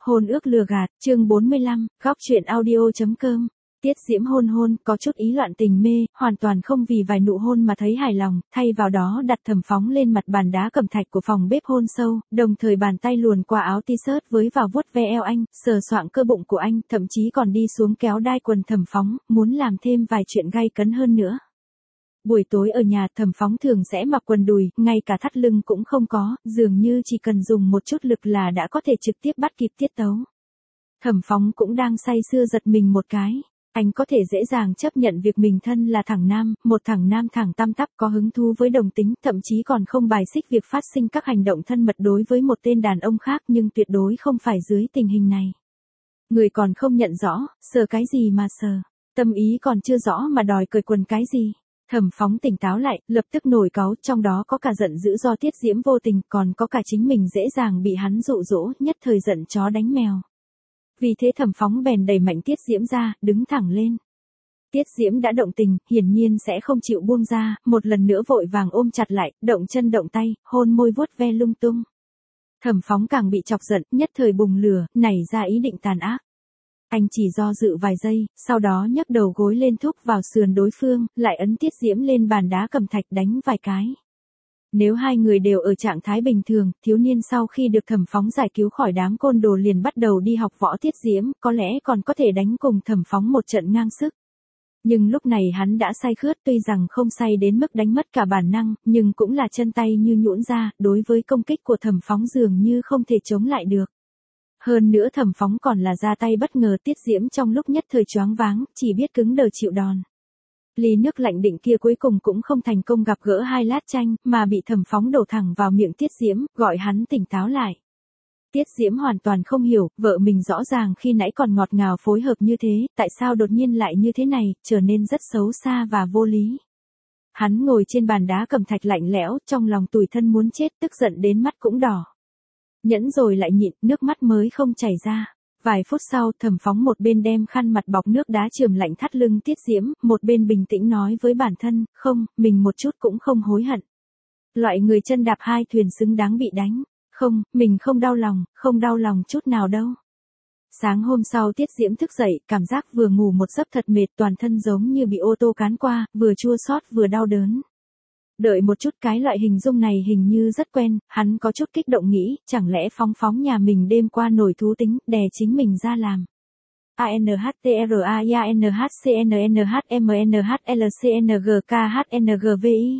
Hôn ước lừa gạt, chương 45, góc chuyện audio.com. Tiết Diễm hôn có chút ý loạn tình mê, hoàn toàn không vì vài nụ hôn mà thấy hài lòng, thay vào đó đặt Thẩm Phóng lên mặt bàn đá cẩm thạch của phòng bếp hôn sâu, đồng thời bàn tay luồn qua áo t-shirt với vào vuốt ve eo anh, sờ soạng cơ bụng của anh, thậm chí còn đi xuống kéo đai quần Thẩm Phóng, muốn làm thêm vài chuyện gay cấn hơn nữa. Buổi tối ở nhà Thẩm Phóng thường sẽ mặc quần đùi, ngay cả thắt lưng cũng không có, dường như chỉ cần dùng một chút lực là đã có thể trực tiếp bắt kịp tiết tấu. Thẩm Phóng cũng đang say sưa giật mình một cái. Anh có thể dễ dàng chấp nhận việc mình thân là thằng nam, một thằng nam thẳng tăm tắp có hứng thú với đồng tính, thậm chí còn không bài xích việc phát sinh các hành động thân mật đối với một tên đàn ông khác, nhưng tuyệt đối không phải dưới tình hình này. Người còn không nhận rõ, sờ cái gì mà sờ, tâm ý còn chưa rõ mà đòi cởi quần cái gì. Thẩm Phóng tỉnh táo lại, lập tức nổi cáu, trong đó có cả giận dữ do Tiết Diễm vô tình, còn có cả chính mình dễ dàng bị hắn dụ dỗ, nhất thời giận chó đánh mèo. Vì thế Thẩm Phóng bèn đẩy mạnh Tiết Diễm ra, đứng thẳng lên. Tiết Diễm đã động tình, hiển nhiên sẽ không chịu buông ra, một lần nữa vội vàng ôm chặt lại, động chân động tay, hôn môi vuốt ve lung tung. Thẩm Phóng càng bị chọc giận, nhất thời bùng lửa, nảy ra ý định tàn ác. Anh chỉ do dự vài giây, sau đó nhấc đầu gối lên thúc vào sườn đối phương, lại ấn Tiết Diễm lên bàn đá cẩm thạch đánh vài cái. Nếu hai người đều ở trạng thái bình thường, thiếu niên sau khi được Thẩm Phóng giải cứu khỏi đám côn đồ liền bắt đầu đi học võ Tiết Diễm, có lẽ còn có thể đánh cùng Thẩm Phóng một trận ngang sức. Nhưng lúc này hắn đã say khướt, tuy rằng không say đến mức đánh mất cả bản năng, nhưng cũng là chân tay như nhũn ra, đối với công kích của Thẩm Phóng dường như không thể chống lại được. Hơn nữa Thẩm Phóng còn là ra tay bất ngờ, Tiết Diễm trong lúc nhất thời choáng váng, chỉ biết cứng đờ chịu đòn. Ly nước lạnh định kia cuối cùng cũng không thành công gặp gỡ hai lát chanh, mà bị Thẩm Phóng đổ thẳng vào miệng Tiết Diễm, gọi hắn tỉnh táo lại. Tiết Diễm hoàn toàn không hiểu, vợ mình rõ ràng khi nãy còn ngọt ngào phối hợp như thế, tại sao đột nhiên lại như thế này, trở nên rất xấu xa và vô lý. Hắn ngồi trên bàn đá cẩm thạch lạnh lẽo, trong lòng tủi thân muốn chết, tức giận đến mắt cũng đỏ. Nhẫn rồi lại nhịn, nước mắt mới không chảy ra. Vài phút sau, Thẩm Phóng một bên đem khăn mặt bọc nước đá chườm lạnh thắt lưng Tiết Diễm, một bên bình tĩnh nói với bản thân, không, mình một chút cũng không hối hận. Loại người chân đạp hai thuyền xứng đáng bị đánh. Không, mình không đau lòng chút nào đâu. Sáng hôm sau Tiết Diễm thức dậy, cảm giác vừa ngủ một giấc thật mệt, toàn thân giống như bị ô tô cán qua, vừa chua xót vừa đau đớn. Đợi một chút, cái loại hình dung này hình như rất quen, hắn có chút kích động nghĩ, chẳng lẽ Phóng nhà mình đêm qua nổi thú tính, đè chính mình ra làm. ANHTRAIANHCNNHMNHLCNGKHNGVI.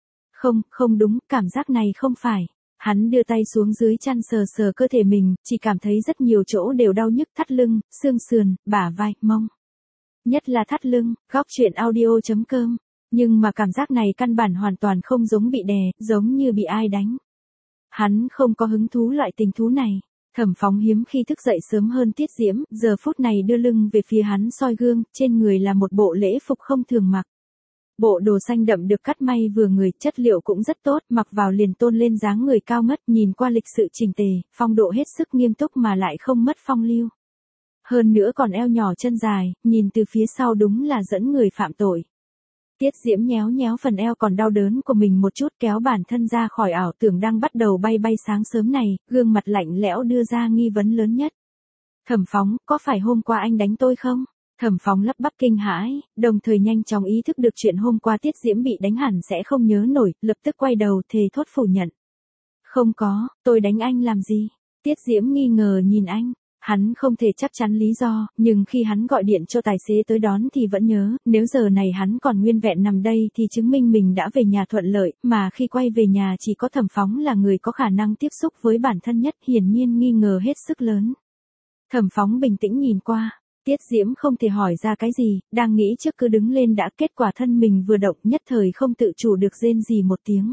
Không đúng, cảm giác này không phải. Hắn đưa tay xuống dưới chăn sờ cơ thể mình, chỉ cảm thấy rất nhiều chỗ đều đau nhức, thắt lưng, xương sườn, bả vai, mông. Nhất là thắt lưng, góc chuyện audio.com. Nhưng mà cảm giác này căn bản hoàn toàn không giống bị đè, giống như bị ai đánh. Hắn không có hứng thú loại tình thú này. Thẩm Phóng hiếm khi thức dậy sớm hơn Tiết Diễm, giờ phút này đưa lưng về phía hắn soi gương, trên người là một bộ lễ phục không thường mặc. Bộ đồ xanh đậm được cắt may vừa người, chất liệu cũng rất tốt, mặc vào liền tôn lên dáng người cao ngất, nhìn qua lịch sự chỉnh tề, phong độ hết sức nghiêm túc mà lại không mất phong lưu. Hơn nữa còn eo nhỏ chân dài, nhìn từ phía sau đúng là dẫn người phạm tội. Tiết Diễm nhéo phần eo còn đau đớn của mình một chút, kéo bản thân ra khỏi ảo tưởng đang bắt đầu bay sáng sớm này, gương mặt lạnh lẽo đưa ra nghi vấn lớn nhất. Thẩm Phóng, có phải hôm qua anh đánh tôi không? Thẩm Phóng lắp bắp kinh hãi, đồng thời nhanh chóng ý thức được chuyện hôm qua Tiết Diễm bị đánh hẳn sẽ không nhớ nổi, lập tức quay đầu thề thốt phủ nhận. Không có, tôi đánh anh làm gì? Tiết Diễm nghi ngờ nhìn anh. Hắn không thể chắc chắn lý do, nhưng khi hắn gọi điện cho tài xế tới đón thì vẫn nhớ, nếu giờ này hắn còn nguyên vẹn nằm đây thì chứng minh mình đã về nhà thuận lợi, mà khi quay về nhà chỉ có Thẩm Phóng là người có khả năng tiếp xúc với bản thân nhất, hiển nhiên nghi ngờ hết sức lớn. Thẩm Phóng bình tĩnh nhìn qua, Tiết Diễm không thể hỏi ra cái gì, đang nghĩ trước cứ đứng lên đã, kết quả thân mình vừa động nhất thời không tự chủ được rên rỉ một tiếng.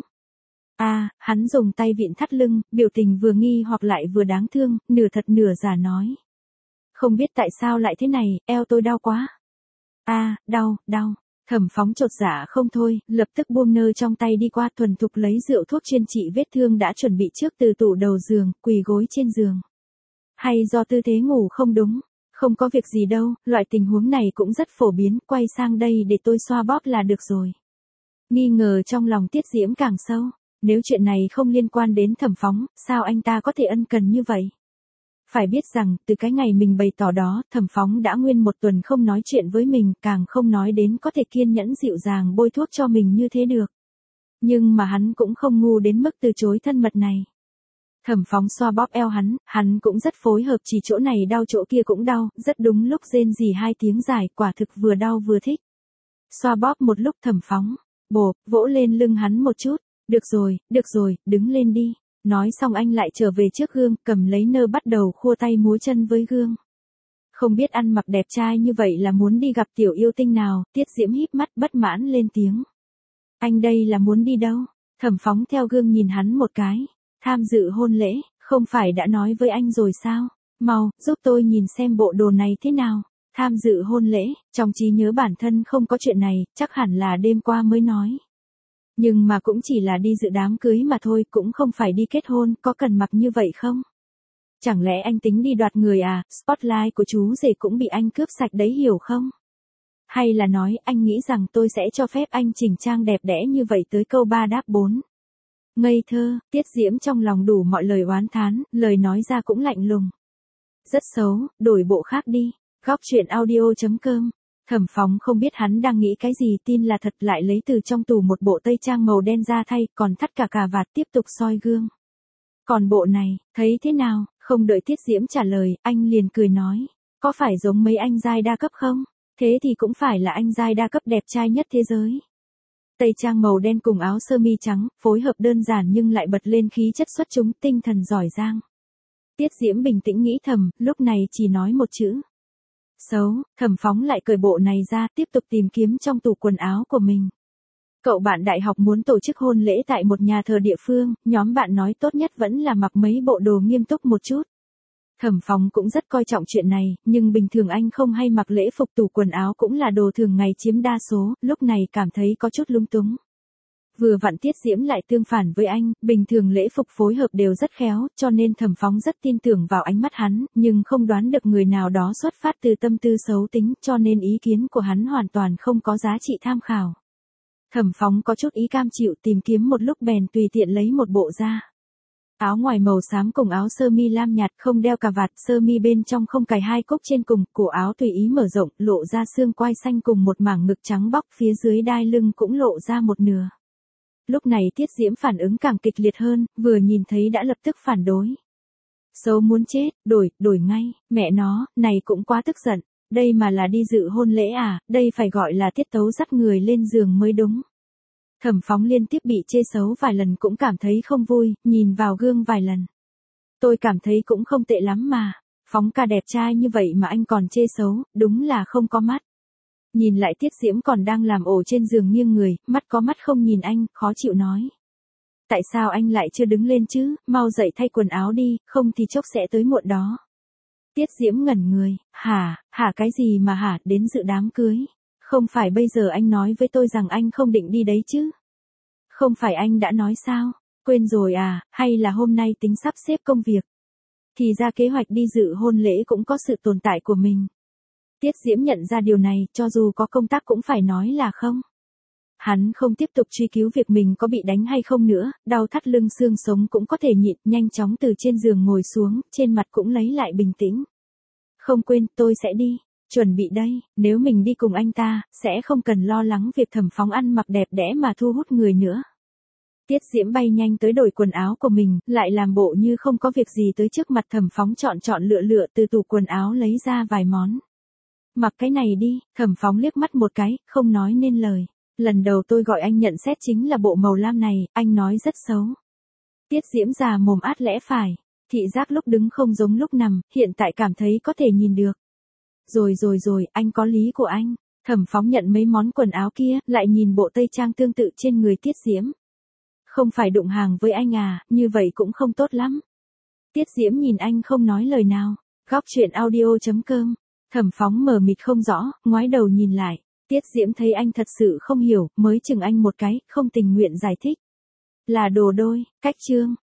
Hắn dùng tay vịn thắt lưng, biểu tình vừa nghi hoặc lại vừa đáng thương, nửa thật nửa giả nói. Không biết tại sao lại thế này, eo tôi đau quá. Đau. Thẩm Phóng chột dạ không thôi, lập tức buông nơ trong tay đi qua thuần thục lấy rượu thuốc chuyên trị vết thương đã chuẩn bị trước từ tủ đầu giường, quỳ gối trên giường. Hay do tư thế ngủ không đúng? Không có việc gì đâu, loại tình huống này cũng rất phổ biến, quay sang đây để tôi xoa bóp là được rồi. Nghi ngờ trong lòng Tiết Diễm càng sâu. Nếu chuyện này không liên quan đến Thẩm Phóng, sao anh ta có thể ân cần như vậy? Phải biết rằng, từ cái ngày mình bày tỏ đó, Thẩm Phóng đã nguyên một tuần không nói chuyện với mình, càng không nói đến có thể kiên nhẫn dịu dàng bôi thuốc cho mình như thế được. Nhưng mà hắn cũng không ngu đến mức từ chối thân mật này. Thẩm Phóng xoa bóp eo hắn cũng rất phối hợp, chỉ chỗ này đau chỗ kia cũng đau, rất đúng lúc rên rỉ 2 tiếng dài, quả thực vừa đau vừa thích. Xoa bóp một lúc Thẩm Phóng, vỗ lên lưng hắn một chút, được rồi, đứng lên đi. Nói xong anh lại trở về trước gương, cầm lấy nơ bắt đầu khua tay múa chân với gương. Không biết ăn mặc đẹp trai như vậy là muốn đi gặp tiểu yêu tinh nào, Tiết Diễm híp mắt bất mãn lên tiếng. Anh đây là muốn đi đâu? Thẩm Phóng theo gương nhìn hắn một cái. Tham dự hôn lễ, không phải đã nói với anh rồi sao? Mau, giúp tôi nhìn xem bộ đồ này thế nào. Tham dự hôn lễ, trong trí nhớ bản thân không có chuyện này, chắc hẳn là đêm qua mới nói. Nhưng mà cũng chỉ là đi dự đám cưới mà thôi, cũng không phải đi kết hôn, có cần mặc như vậy không? Chẳng lẽ anh tính đi đoạt người à, spotlight của chú rể cũng bị anh cướp sạch đấy hiểu không? Hay là nói anh nghĩ rằng tôi sẽ cho phép anh chỉnh trang đẹp đẽ như vậy tới câu 3 đáp 4? Ngây thơ, Tiết Diễm trong lòng đủ mọi lời oán thán, lời nói ra cũng lạnh lùng. Rất xấu, đổi bộ khác đi. Góc truyện audio.com. Thẩm Phóng không biết hắn đang nghĩ cái gì, tin là thật, lại lấy từ trong tủ một bộ tây trang màu đen ra thay, còn thắt cả cà vạt, tiếp tục soi gương. Còn bộ này, thấy thế nào? Không đợi Tiết Diễm trả lời, anh liền cười nói. Có phải giống mấy anh giai đa cấp không? Thế thì cũng phải là anh giai đa cấp đẹp trai nhất thế giới. Tây trang màu đen cùng áo sơ mi trắng, phối hợp đơn giản nhưng lại bật lên khí chất xuất chúng, tinh thần giỏi giang. Tiết Diễm bình tĩnh nghĩ thầm, lúc này chỉ nói một chữ. Xấu. Thẩm Phóng lại cởi bộ này ra, tiếp tục tìm kiếm trong tủ quần áo của mình. Cậu bạn đại học muốn tổ chức hôn lễ tại một nhà thờ địa phương, nhóm bạn nói tốt nhất vẫn là mặc mấy bộ đồ nghiêm túc một chút. Thẩm Phóng cũng rất coi trọng chuyện này, nhưng bình thường anh không hay mặc lễ phục, tủ quần áo cũng là đồ thường ngày chiếm đa số, lúc này cảm thấy có chút lung túng. Vừa vặn Tiết Diễm lại tương phản với anh, bình thường lễ phục phối hợp đều rất khéo, cho nên Thẩm Phóng rất tin tưởng vào ánh mắt hắn, nhưng không đoán được người nào đó xuất phát từ tâm tư xấu tính, cho nên ý kiến của hắn hoàn toàn không có giá trị tham khảo. Thẩm Phóng có chút ý cam chịu, tìm kiếm một lúc bèn tùy tiện lấy một bộ ra. Áo ngoài màu xám cùng áo sơ mi lam nhạt, không đeo cà vạt, sơ mi bên trong không cài 2 cúc trên cùng, cổ áo tùy ý mở rộng, lộ ra xương quai xanh cùng một mảng ngực trắng bóc, phía dưới đai lưng cũng lộ ra một nửa. Lúc này Tiết Diễm phản ứng càng kịch liệt hơn, vừa nhìn thấy đã lập tức phản đối. Xấu muốn chết, đổi ngay, mẹ nó, này cũng quá tức giận, đây mà là đi dự hôn lễ à, đây phải gọi là tiết tấu dắt người lên giường mới đúng. Thẩm Phóng liên tiếp bị chê xấu vài lần cũng cảm thấy không vui, nhìn vào gương vài lần. Tôi cảm thấy cũng không tệ lắm mà, Phóng ca đẹp trai như vậy mà anh còn chê xấu, đúng là không có mắt. Nhìn lại Tiết Diễm còn đang làm ổ trên giường nghiêng người, mắt có mắt không nhìn anh, khó chịu nói. Tại sao anh lại chưa đứng lên chứ, mau dậy thay quần áo đi, không thì chốc sẽ tới muộn đó. Tiết Diễm ngẩn người, hả cái gì mà hả, đến dự đám cưới. Không phải bây giờ anh nói với tôi rằng anh không định đi đấy chứ. Không phải anh đã nói sao, quên rồi à, hay là hôm nay tính sắp xếp công việc. Thì ra kế hoạch đi dự hôn lễ cũng có sự tồn tại của mình. Tiết Diễm nhận ra điều này, cho dù có công tác cũng phải nói là không. Hắn không tiếp tục truy cứu việc mình có bị đánh hay không nữa, đau thắt lưng xương sống cũng có thể nhịn, nhanh chóng từ trên giường ngồi xuống, trên mặt cũng lấy lại bình tĩnh. Không quên, tôi sẽ đi, chuẩn bị đây, nếu mình đi cùng anh ta, sẽ không cần lo lắng việc Thẩm Phóng ăn mặc đẹp đẽ mà thu hút người nữa. Tiết Diễm bay nhanh tới đổi quần áo của mình, lại làm bộ như không có việc gì tới trước mặt Thẩm Phóng chọn lựa từ tủ quần áo lấy ra vài món. Mặc cái này đi, Thẩm Phóng liếc mắt một cái, không nói nên lời. Lần đầu tôi gọi anh nhận xét chính là bộ màu lam này, anh nói rất xấu. Tiết Diễm già mồm át lẽ phải, thị giác lúc đứng không giống lúc nằm, hiện tại cảm thấy có thể nhìn được. Rồi, anh có lý của anh. Thẩm Phóng nhận mấy món quần áo kia, lại nhìn bộ tây trang tương tự trên người Tiết Diễm. Không phải đụng hàng với anh à, như vậy cũng không tốt lắm. Tiết Diễm nhìn anh không nói lời nào. Góc truyện audio.com. Thẩm Phóng mờ mịt không rõ, ngoái đầu nhìn lại. Tiết Diễm thấy anh thật sự không hiểu, mới chừng anh một cái, không tình nguyện giải thích. Là đồ đôi, cách chương.